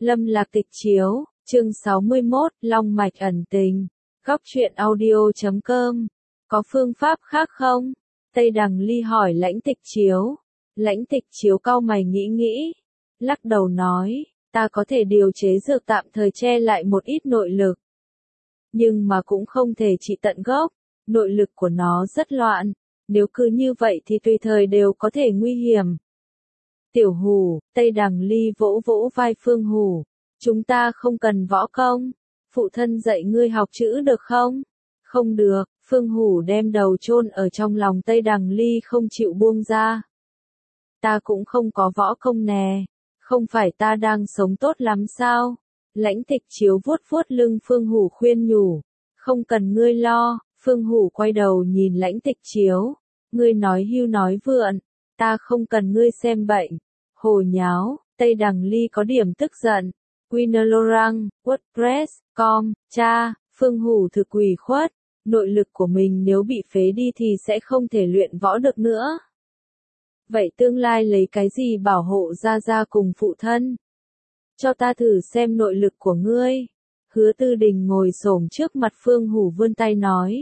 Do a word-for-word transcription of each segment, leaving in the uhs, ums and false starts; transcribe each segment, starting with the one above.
Lâm Lạc Tịch chiếu, chương sáu mươi mốt, Long mạch ẩn tình. Góc truyện audio chấm com. Có phương pháp khác không? Tây Đằng Ly hỏi Lãnh Tịch chiếu. Lãnh Tịch chiếu cau mày nghĩ nghĩ. Lắc đầu nói, ta có thể điều chế dược tạm thời che lại một ít nội lực. Nhưng mà cũng không thể trị tận gốc. Nội lực của nó rất loạn. Nếu cứ như vậy thì tùy thời đều có thể nguy hiểm. Tiểu Hủ, Tây Đằng Ly vỗ vỗ vai Phương Hủ. Chúng ta không cần võ công. Phụ thân dạy ngươi học chữ được không? Không được, Phương Hủ đem đầu chôn ở trong lòng Tây Đằng Ly không chịu buông ra. Ta cũng không có võ công nè. Không phải ta đang sống tốt lắm sao? Lãnh Tịch chiếu vuốt vuốt lưng Phương Hủ khuyên nhủ. Không cần ngươi lo. Phương Hủ quay đầu nhìn Lãnh Tịch chiếu. Ngươi nói hưu nói vượn. Ta không cần ngươi xem bệnh. Hồ nháo, Tây Đằng Ly có điểm tức giận. Quinolorang, WordPress, com, cha, Phương Hủ thực quỳ khuất. Nội lực của mình nếu bị phế đi thì sẽ không thể luyện võ được nữa. Vậy tương lai lấy cái gì bảo hộ gia gia cùng phụ thân? Cho ta thử xem nội lực của ngươi. Hứa Tư Đình ngồi xổm trước mặt Phương Hủ vươn tay nói.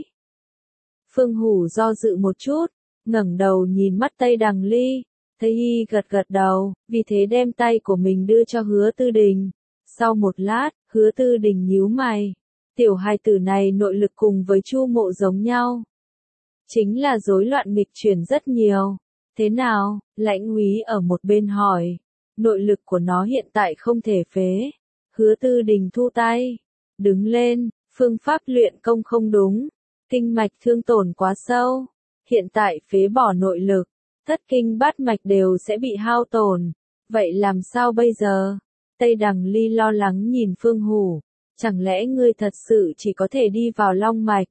Phương Hủ do dự một chút, ngẩng đầu nhìn mắt Tây Đằng Ly. Thấy y gật gật đầu, vì thế đem tay của mình đưa cho Hứa Tư Đình. Sau một lát, Hứa Tư Đình nhíu mày. Tiểu hài tử này nội lực cùng với Chu Mộ giống nhau. Chính là rối loạn nghịch chuyển rất nhiều. Thế nào? Lãnh Úy ở một bên hỏi. Nội lực của nó hiện tại không thể phế. Hứa Tư Đình thu tay. Đứng lên, phương pháp luyện công không đúng. Kinh mạch thương tổn quá sâu. Hiện tại phế bỏ nội lực. Thất kinh bát mạch đều sẽ bị hao tổn. Vậy làm sao bây giờ? Tây Đằng Ly lo lắng nhìn Phương Hủ. Chẳng lẽ ngươi thật sự chỉ có thể đi vào long mạch?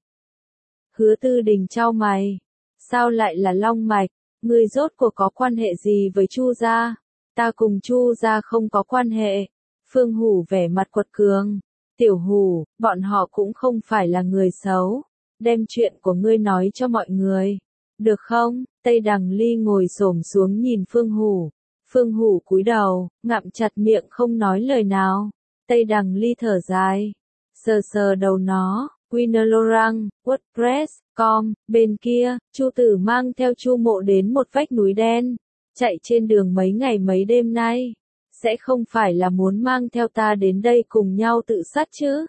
Hứa Tư Đình chau mày. Sao lại là long mạch? Ngươi rốt cuộc có quan hệ gì với Chu gia? Ta cùng Chu gia không có quan hệ. Phương Hủ vẻ mặt quật cường. Tiểu Hủ, bọn họ cũng không phải là người xấu. Đem chuyện của ngươi nói cho mọi người. Được không? Tây Đằng Ly ngồi xổm xuống nhìn Phương Hủ. Phương Hủ cúi đầu, ngậm chặt miệng không nói lời nào. Tây Đằng Ly thở dài. Sờ sờ đầu nó. Quinolorang, WordPress, com, bên kia, Chu Tử mang theo Chu Mộ đến một vách núi đen. Chạy trên đường mấy ngày mấy đêm nay. Sẽ không phải là muốn mang theo ta đến đây cùng nhau tự sát chứ?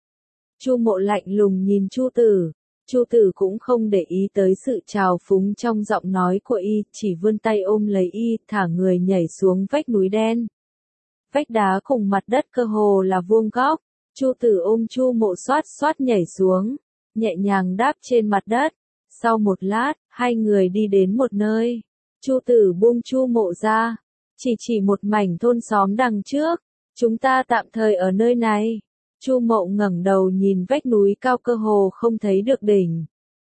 Chu Mộ lạnh lùng nhìn Chu Tử. Chu Tử cũng không để ý tới sự trào phúng trong giọng nói của y, chỉ vươn tay ôm lấy y, thả người nhảy xuống vách núi đen. Vách đá cùng mặt đất cơ hồ là vuông góc. Chu Tử ôm Chu Mộ xoát xoát nhảy xuống, nhẹ nhàng đáp trên mặt đất. Sau một lát, hai người đi đến một nơi. Chu Tử buông Chu Mộ ra, chỉ chỉ một mảnh thôn xóm đằng trước. Chúng ta tạm thời ở nơi này. Chu Mộ ngẩng đầu nhìn vách núi cao cơ hồ không thấy được đỉnh.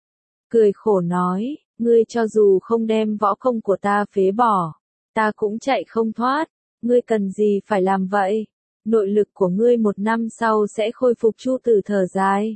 Cười khổ nói, ngươi cho dù không đem võ công của ta phế bỏ, ta cũng chạy không thoát. Ngươi cần gì phải làm vậy? Nội lực của ngươi một năm sau sẽ khôi phục. Chu Tử thở dài.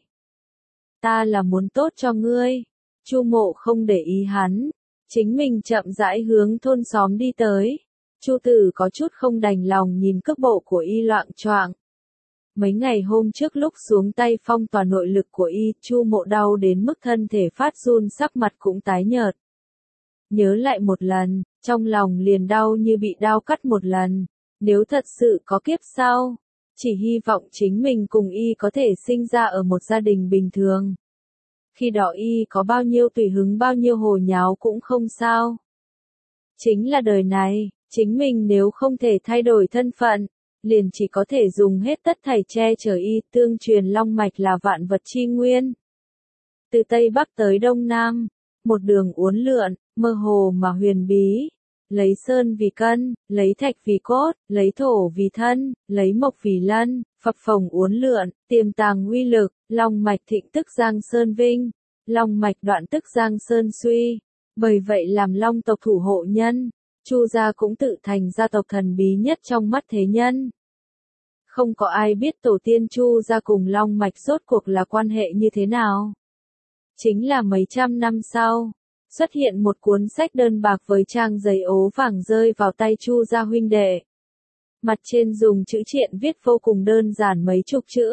Ta là muốn tốt cho ngươi. Chu Mộ không để ý hắn, chính mình chậm rãi hướng thôn xóm đi tới. Chu Tử có chút không đành lòng nhìn cước bộ của y loạng choạng. Mấy ngày hôm trước lúc xuống tay phong tỏa nội lực của y, Chu Mộ đau đến mức thân thể phát run, sắc mặt cũng tái nhợt. Nhớ lại một lần, trong lòng liền đau như bị đao cắt một lần. Nếu thật sự có kiếp sau, chỉ hy vọng chính mình cùng y có thể sinh ra ở một gia đình bình thường. Khi đó y có bao nhiêu tùy hứng bao nhiêu hồ nháo cũng không sao. Chính là đời này, chính mình nếu không thể thay đổi thân phận, liền chỉ có thể dùng hết tất thảy che chở y. Tương truyền long mạch là vạn vật chi nguyên. Từ Tây Bắc tới Đông Nam, một đường uốn lượn, mơ hồ mà huyền bí. Lấy sơn vì cân, lấy thạch vì cốt, lấy thổ vì thân, lấy mộc vì lân, phập phồng uốn lượn, tiềm tàng uy lực. Long mạch thịnh tức Giang Sơn vinh, long mạch đoạn tức Giang Sơn suy. Bởi vậy làm long tộc thủ hộ nhân, Chu gia cũng tự thành gia tộc thần bí nhất trong mắt thế nhân. Không có ai biết tổ tiên Chu gia cùng long mạch rốt cuộc là quan hệ như thế nào. Chính là mấy trăm năm sau, xuất hiện một cuốn sách đơn bạc với trang giấy ố vàng rơi vào tay Chu gia huynh đệ. Mặt trên dùng chữ triện viết vô cùng đơn giản mấy chục chữ.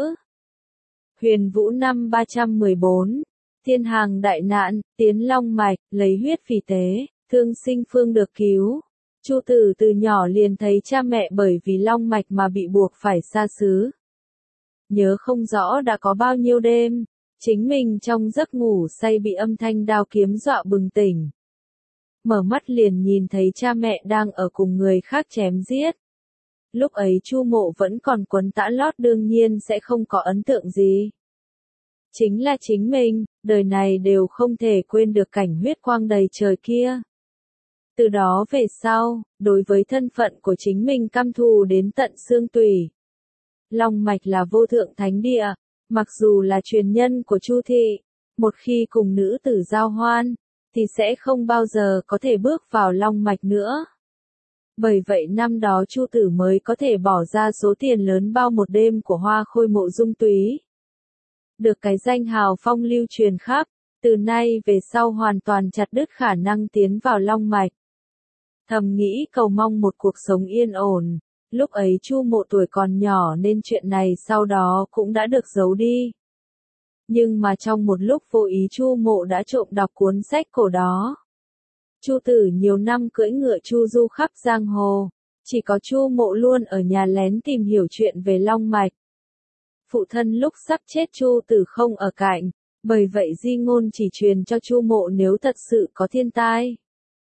Huyền Vũ năm ba trăm mười bốn, thiên hàng đại nạn, tiến long mạch, lấy huyết vì tế, thương sinh phương được cứu. Chu Tử từ nhỏ liền thấy cha mẹ bởi vì long mạch mà bị buộc phải xa xứ. Nhớ không rõ đã có bao nhiêu đêm, chính mình trong giấc ngủ say bị âm thanh đao kiếm dọa bừng tỉnh. Mở mắt liền nhìn thấy cha mẹ đang ở cùng người khác chém giết. Lúc ấy Chu Mộ vẫn còn quấn tã lót đương nhiên sẽ không có ấn tượng gì. Chính là chính mình, đời này đều không thể quên được cảnh huyết quang đầy trời kia. Từ đó về sau, đối với thân phận của chính mình căm thù đến tận xương tủy. Long mạch là vô thượng thánh địa, mặc dù là truyền nhân của Chu thị, một khi cùng nữ tử giao hoan, thì sẽ không bao giờ có thể bước vào long mạch nữa. Bởi vậy năm đó Chu Tử mới có thể bỏ ra số tiền lớn bao một đêm của Hoa Khôi Mộ Dung Túy. Được cái danh hào phong lưu truyền khắp, từ nay về sau hoàn toàn chặt đứt khả năng tiến vào long mạch. Thầm nghĩ cầu mong một cuộc sống yên ổn, lúc ấy Chu Mộ tuổi còn nhỏ nên chuyện này sau đó cũng đã được giấu đi. Nhưng mà trong một lúc vô ý Chu Mộ đã trộm đọc cuốn sách cổ đó. Chu Tử nhiều năm cưỡi ngựa chu du khắp giang hồ, chỉ có Chu Mộ luôn ở nhà lén tìm hiểu chuyện về long mạch. Phụ thân lúc sắp chết Chu Tử không ở cạnh, bởi vậy di ngôn chỉ truyền cho Chu Mộ nếu thật sự có thiên tai,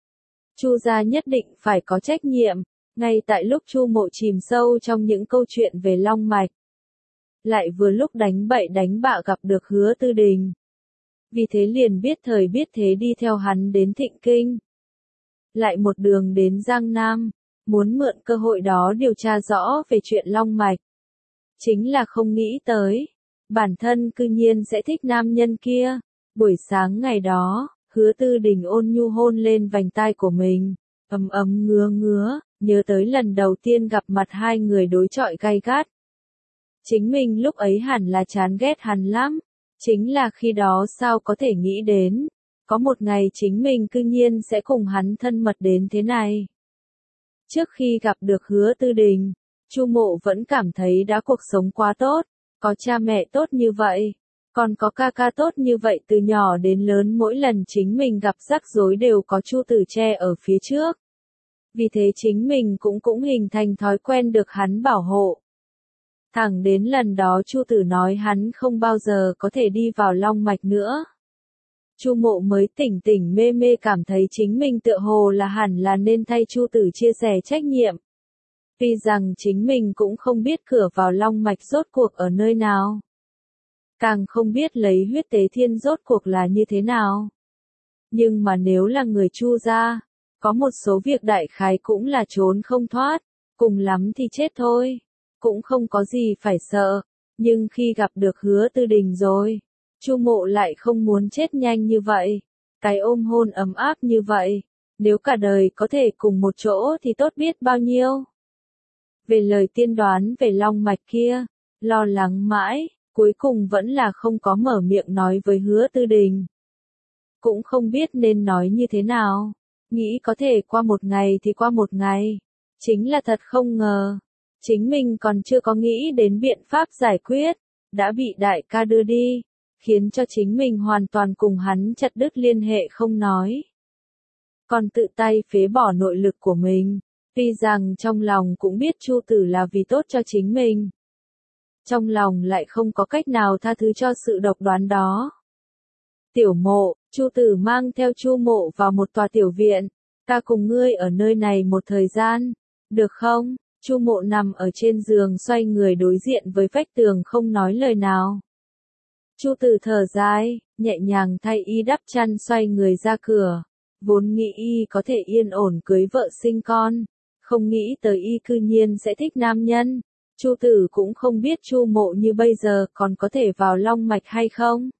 Chu gia nhất định phải có trách nhiệm, ngay tại lúc Chu Mộ chìm sâu trong những câu chuyện về long mạch. Lại vừa lúc đánh bậy đánh bạ gặp được Hứa Tư Đình. Vì thế liền biết thời biết thế đi theo hắn đến Thịnh Kinh. Lại một đường đến Giang Nam, muốn mượn cơ hội đó điều tra rõ về chuyện long mạch. Chính là không nghĩ tới, bản thân cư nhiên sẽ thích nam nhân kia. Buổi sáng ngày đó, Hứa Tư Đình ôn nhu hôn lên vành tai của mình, ấm ấm ngứa ngứa, nhớ tới lần đầu tiên gặp mặt hai người đối chọi gay gắt. Chính mình lúc ấy hẳn là chán ghét hắn lắm, chính là khi đó sao có thể nghĩ đến, có một ngày chính mình cư nhiên sẽ cùng hắn thân mật đến thế này. Trước khi gặp được Hứa Tư Đình, Chu Mộ vẫn cảm thấy đã cuộc sống quá tốt, có cha mẹ tốt như vậy, còn có ca ca tốt như vậy, từ nhỏ đến lớn mỗi lần chính mình gặp rắc rối đều có Chu Tử che ở phía trước. Vì thế chính mình cũng cũng hình thành thói quen được hắn bảo hộ. Thẳng đến lần đó Chu Tử nói hắn không bao giờ có thể đi vào long mạch nữa. Chu Mộ mới tỉnh tỉnh mê mê cảm thấy chính mình tựa hồ là hẳn là nên thay Chu Tử chia sẻ trách nhiệm. Tuy rằng chính mình cũng không biết cửa vào long mạch rốt cuộc ở nơi nào. Càng không biết lấy huyết tế thiên rốt cuộc là như thế nào. Nhưng mà nếu là người Chu gia, có một số việc đại khái cũng là trốn không thoát, cùng lắm thì chết thôi. Cũng không có gì phải sợ, nhưng khi gặp được Hứa Tư Đình rồi, Chu Mộ lại không muốn chết nhanh như vậy. Cái ôm hôn ấm áp như vậy, nếu cả đời có thể cùng một chỗ thì tốt biết bao nhiêu. Về lời tiên đoán về long mạch kia, lo lắng mãi, cuối cùng vẫn là không có mở miệng nói với Hứa Tư Đình. Cũng không biết nên nói như thế nào, nghĩ có thể qua một ngày thì qua một ngày, chính là thật không ngờ. Chính mình còn chưa có nghĩ đến biện pháp giải quyết, đã bị đại ca đưa đi, khiến cho chính mình hoàn toàn cùng hắn chặt đứt liên hệ không nói. Còn tự tay phế bỏ nội lực của mình, tuy rằng trong lòng cũng biết Chu Tử là vì tốt cho chính mình. Trong lòng lại không có cách nào tha thứ cho sự độc đoán đó. Tiểu Mộ, Chu Tử mang theo Chu Mộ vào một tòa tiểu viện, ta cùng ngươi ở nơi này một thời gian, được không? Chu Mộ nằm ở trên giường xoay người đối diện với vách tường không nói lời nào. Chu Tử thở dài, nhẹ nhàng thay y đắp chăn xoay người ra cửa. Vốn nghĩ y có thể yên ổn cưới vợ sinh con, không nghĩ tới y cư nhiên sẽ thích nam nhân. Chu Tử cũng không biết Chu Mộ như bây giờ còn có thể vào long mạch hay không.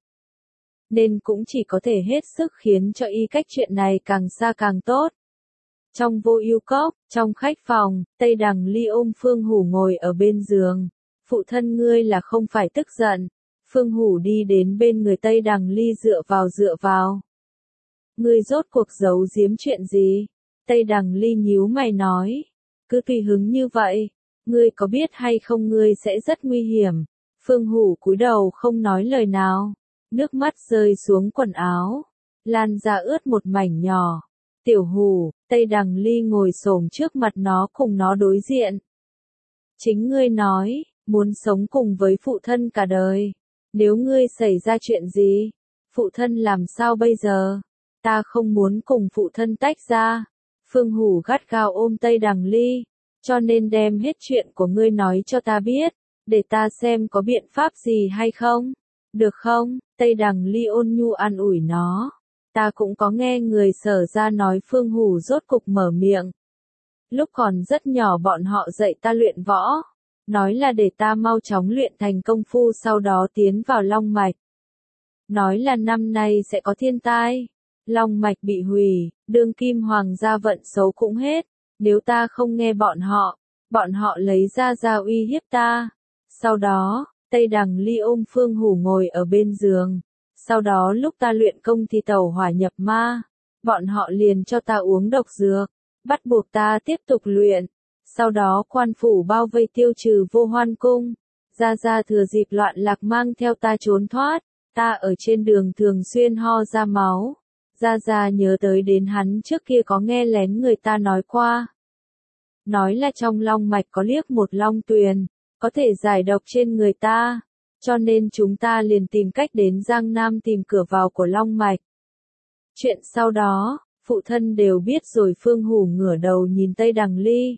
Nên cũng chỉ có thể hết sức khiến cho y cách chuyện này càng xa càng tốt. Trong Vô Ưu Cốc, trong khách phòng, Tây Đằng Ly ôm Phương Hủ ngồi ở bên giường. Phụ thân ngươi là không phải tức giận. Phương Hủ đi đến bên người Tây Đằng Ly dựa vào dựa vào. Ngươi rốt cuộc giấu giếm chuyện gì? Tây Đằng Ly nhíu mày nói. Cứ tùy hứng như vậy. Ngươi có biết hay không ngươi sẽ rất nguy hiểm. Phương Hủ cúi đầu không nói lời nào. Nước mắt rơi xuống quần áo. Lan ra ướt một mảnh nhỏ. Tiểu Hủ, Tây Đằng Ly ngồi xổm trước mặt nó cùng nó đối diện. Chính ngươi nói, muốn sống cùng với phụ thân cả đời. Nếu ngươi xảy ra chuyện gì, phụ thân làm sao bây giờ? Ta không muốn cùng phụ thân tách ra. Phương Hủ gắt gao ôm Tây Đằng Ly, cho nên đem hết chuyện của ngươi nói cho ta biết, để ta xem có biện pháp gì hay không. Được không? Tây Đằng Ly ôn nhu an ủi nó. Ta cũng có nghe người Sở ra nói Phương Hủ rốt cục mở miệng. Lúc còn rất nhỏ bọn họ dạy ta luyện võ, nói là để ta mau chóng luyện thành công phu sau đó tiến vào long mạch. Nói là năm nay sẽ có thiên tai, long mạch bị hủy, đương kim hoàng gia vận xấu cũng hết, nếu ta không nghe bọn họ, bọn họ lấy ra ra uy hiếp ta. Sau đó, Tây Đằng Ly ôm Phương Hủ ngồi ở bên giường, sau đó lúc ta luyện công thì tẩu hỏa nhập ma, bọn họ liền cho ta uống độc dược, bắt buộc ta tiếp tục luyện. Sau đó quan phủ bao vây tiêu trừ Vô Hoan cung, Gia Gia thừa dịp loạn lạc mang theo ta trốn thoát, ta ở trên đường thường xuyên ho ra máu. Gia Gia nhớ tới đến hắn trước kia có nghe lén người ta nói qua. Nói là trong long mạch có liếc một long tuyền, có thể giải độc trên người ta, cho nên chúng ta liền tìm cách đến Giang Nam tìm cửa vào của long mạch. Chuyện sau đó, phụ thân đều biết rồi. Phương Hủ ngửa đầu nhìn Tây Đằng Ly.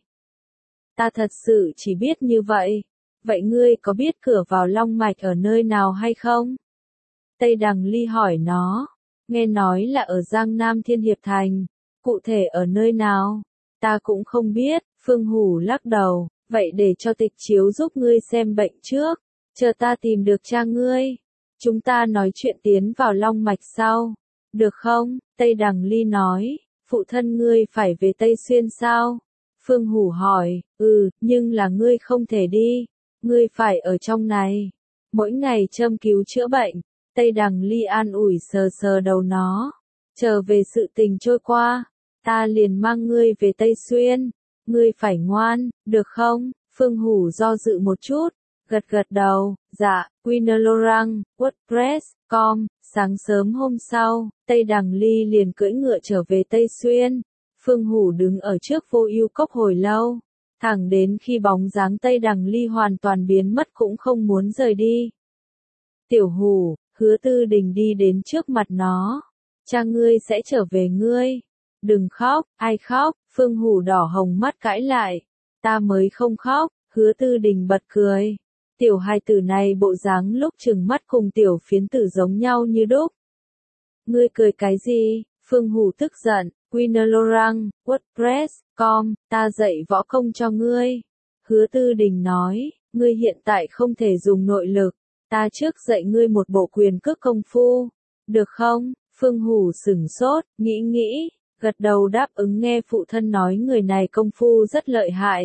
Ta thật sự chỉ biết như vậy. Vậy ngươi có biết cửa vào long mạch ở nơi nào hay không? Tây Đằng Ly hỏi nó. Nghe nói là ở Giang Nam Thiên Hiệp Thành. Cụ thể ở nơi nào? Ta cũng không biết. Phương Hủ lắc đầu. Vậy để cho tịch chiếu giúp ngươi xem bệnh trước. Chờ ta tìm được cha ngươi. Chúng ta nói chuyện tiến vào long mạch sau. Được không? Tây Đằng Ly nói. Phụ thân ngươi phải về Tây Xuyên sao? Phương Hủ hỏi. Ừ, nhưng là ngươi không thể đi. Ngươi phải ở trong này. Mỗi ngày châm cứu chữa bệnh. Tây Đằng Ly an ủi sờ sờ đầu nó. Chờ về sự tình trôi qua, ta liền mang ngươi về Tây Xuyên. Ngươi phải ngoan, được không? Phương Hủ do dự một chút, gật gật đầu. Dạ. Quinolorang, WordPress chấm com. Sáng sớm hôm sau, Tây Đằng Ly liền cưỡi ngựa trở về Tây Xuyên. Phương Hủ đứng ở trước Vô Ưu Cốc hồi lâu, thẳng đến khi bóng dáng Tây Đằng Ly hoàn toàn biến mất cũng không muốn rời đi. Tiểu Hủ, Hứa Tư Đình đi đến trước mặt nó. Cha ngươi sẽ trở về ngươi. Đừng khóc. Ai khóc? Phương Hủ đỏ hồng mắt cãi lại. Ta mới không khóc. Hứa Tư Đình bật cười. Tiểu hài tử này bộ dáng lúc trừng mắt cùng tiểu phiến tử giống nhau như đúc. Ngươi cười cái gì? Phương Hủ tức giận. Quinolorang, WordPress chấm com. Ta dạy võ công cho ngươi. Hứa Tư Đình nói. Ngươi hiện tại không thể dùng nội lực. Ta trước dạy ngươi một bộ quyền cước công phu. Được không? Phương Hủ sửng sốt, nghĩ nghĩ, gật đầu đáp ứng nghe phụ thân nói người này công phu rất lợi hại.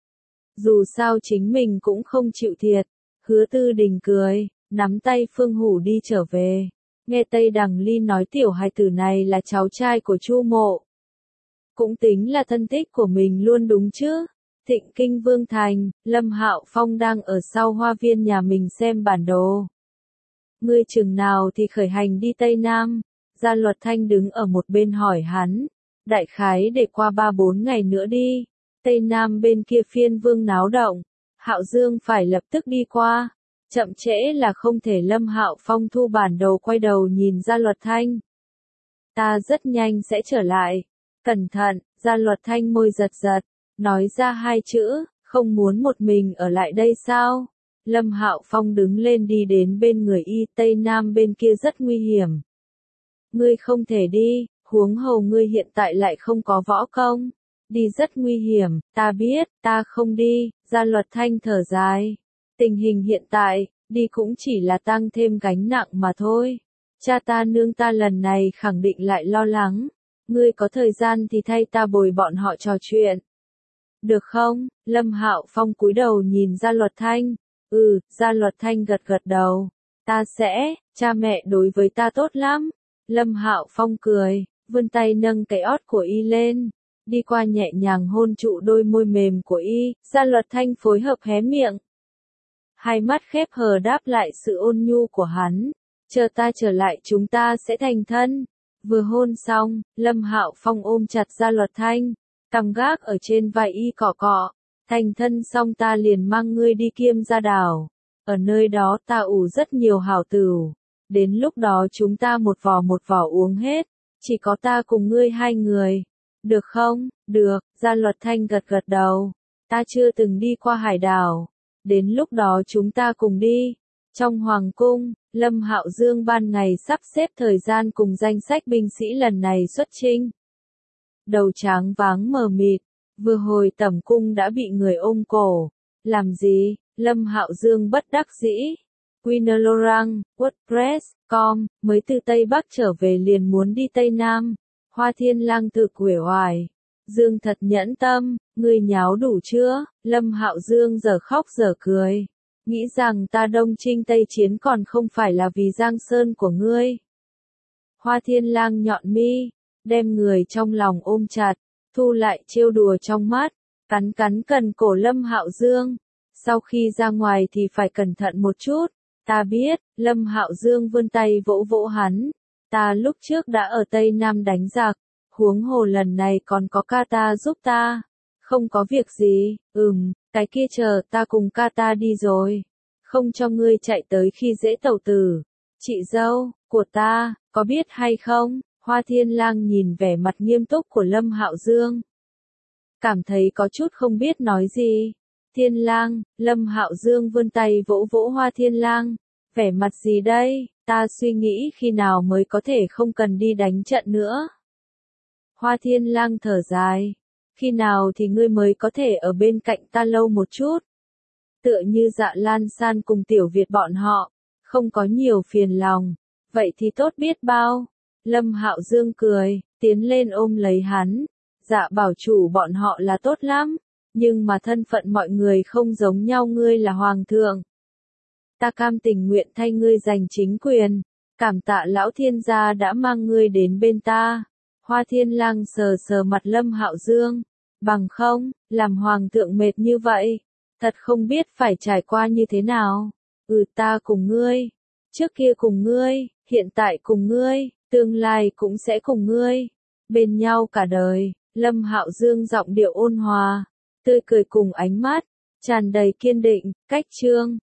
Dù sao chính mình cũng không chịu thiệt. Hứa Tư Đình cười, nắm tay Phương Hủ đi trở về. Nghe Tây Đằng Ly nói tiểu hài tử này là cháu trai của Chu Mộ. Cũng tính là thân thích của mình luôn đúng chứ. Thịnh Kinh Vương Thành, Lâm Hạo Phong đang ở sau hoa viên nhà mình xem bản đồ. Ngươi chừng nào thì khởi hành đi Tây Nam? Gia Luật Thanh đứng ở một bên hỏi hắn. Đại khái để qua ba bốn ngày nữa đi. Tây Nam bên kia phiên vương náo động. Hạo Dương phải lập tức đi qua. Chậm trễ là không thể. Lâm Hạo Phong thu bản đồ quay đầu nhìn Gia Luật Thanh. Ta rất nhanh sẽ trở lại. Cẩn thận. Gia Luật Thanh môi giật giật. Nói ra hai chữ, không muốn một mình ở lại đây sao? Lâm Hạo Phong đứng lên đi đến bên người y. Tây Nam bên kia rất nguy hiểm. Ngươi không thể đi, huống hồ ngươi hiện tại lại không có võ công. Đi rất nguy hiểm, ta biết, ta không đi. Gia Luật Thanh thở dài. Tình hình hiện tại, đi cũng chỉ là tăng thêm gánh nặng mà thôi. Cha ta nương ta lần này khẳng định lại lo lắng. Ngươi có thời gian thì thay ta bồi bọn họ trò chuyện. Được không? Lâm Hạo Phong cúi đầu nhìn Gia Luật Thanh. Ừ, Gia Luật Thanh gật gật đầu. Ta sẽ, cha mẹ đối với ta tốt lắm. Lâm Hạo Phong cười, vươn tay nâng cái ót của y lên. đi qua nhẹ nhàng hôn trụ đôi môi mềm của y, Gia Luật Thanh phối hợp hé miệng. Hai mắt khép hờ đáp lại sự ôn nhu của hắn, chờ ta trở lại chúng ta sẽ thành thân. Vừa hôn xong, Lâm Hạo Phong ôm chặt Gia Luật Thanh, cằm gác ở trên vai y cọ cọ, thành thân xong ta liền mang ngươi đi Kiêm Gia Đảo, ở nơi đó ta ủ rất nhiều hảo tửu, đến lúc đó chúng ta một vò một vò uống hết, chỉ có ta cùng ngươi hai người, được không? Được, Gia Luật Thanh gật gật đầu, ta chưa từng đi qua hải đảo, đến lúc đó chúng ta cùng đi. Trong hoàng cung, Lâm Hạo Dương ban ngày sắp xếp thời gian cùng danh sách binh sĩ lần này xuất chinh. Đầu tráng váng mờ mịt, vừa hồi tẩm cung đã bị người ôm cổ. Làm gì? Lâm Hạo Dương bất đắc dĩ. Quinolorang, WordPress, com, mới từ Tây Bắc trở về liền muốn đi Tây Nam. Hoa Thiên Lang tự uể oải. Dương thật nhẫn tâm, ngươi nháo đủ chưa? Lâm Hạo Dương giờ khóc giờ cười. Nghĩ rằng ta Đông Chinh Tây Chiến còn không phải là vì Giang Sơn của ngươi. Hoa Thiên Lang nhọn mi, đem người trong lòng ôm chặt, thu lại trêu đùa trong mắt, cắn cắn cần cổ Lâm Hạo Dương. Sau khi ra ngoài thì phải cẩn thận một chút, ta biết. Lâm Hạo Dương vươn tay vỗ vỗ hắn, ta lúc trước đã ở Tây Nam đánh giặc, huống hồ lần này còn có ca ta giúp ta. Không có việc gì, ừm, cái kia chờ ta cùng ca ta đi rồi. Không cho ngươi chạy tới khi dễ tẩu tử. Chị dâu, của ta, có biết hay không? Hoa Thiên Lang nhìn vẻ mặt nghiêm túc của Lâm Hạo Dương. Cảm thấy có chút không biết nói gì. Thiên Lang, Lâm Hạo Dương vươn tay vỗ vỗ Hoa Thiên Lang. Vẻ mặt gì đây? Ta suy nghĩ khi nào mới có thể không cần đi đánh trận nữa. Hoa Thiên Lang thở dài. Khi nào thì ngươi mới có thể ở bên cạnh ta lâu một chút? Tựa như Dạ Lan San cùng Tiểu Việt bọn họ, không có nhiều phiền lòng. Vậy thì tốt biết bao. Lâm Hạo Dương cười, tiến lên ôm lấy hắn. Dạ bảo chủ bọn họ là tốt lắm, nhưng mà thân phận mọi người không giống nhau, ngươi là hoàng thượng. Ta cam tình nguyện thay ngươi giành chính quyền, cảm tạ lão thiên gia đã mang ngươi đến bên ta. Hoa Thiên Lang sờ sờ mặt Lâm Hạo Dương, bằng không, làm hoàng thượng mệt như vậy, thật không biết phải trải qua như thế nào. Ừ, ta cùng ngươi, trước kia cùng ngươi, hiện tại cùng ngươi, tương lai cũng sẽ cùng ngươi, bên nhau cả đời. Lâm Hạo Dương giọng điệu ôn hòa, tươi cười cùng ánh mắt tràn đầy kiên định. Cách chương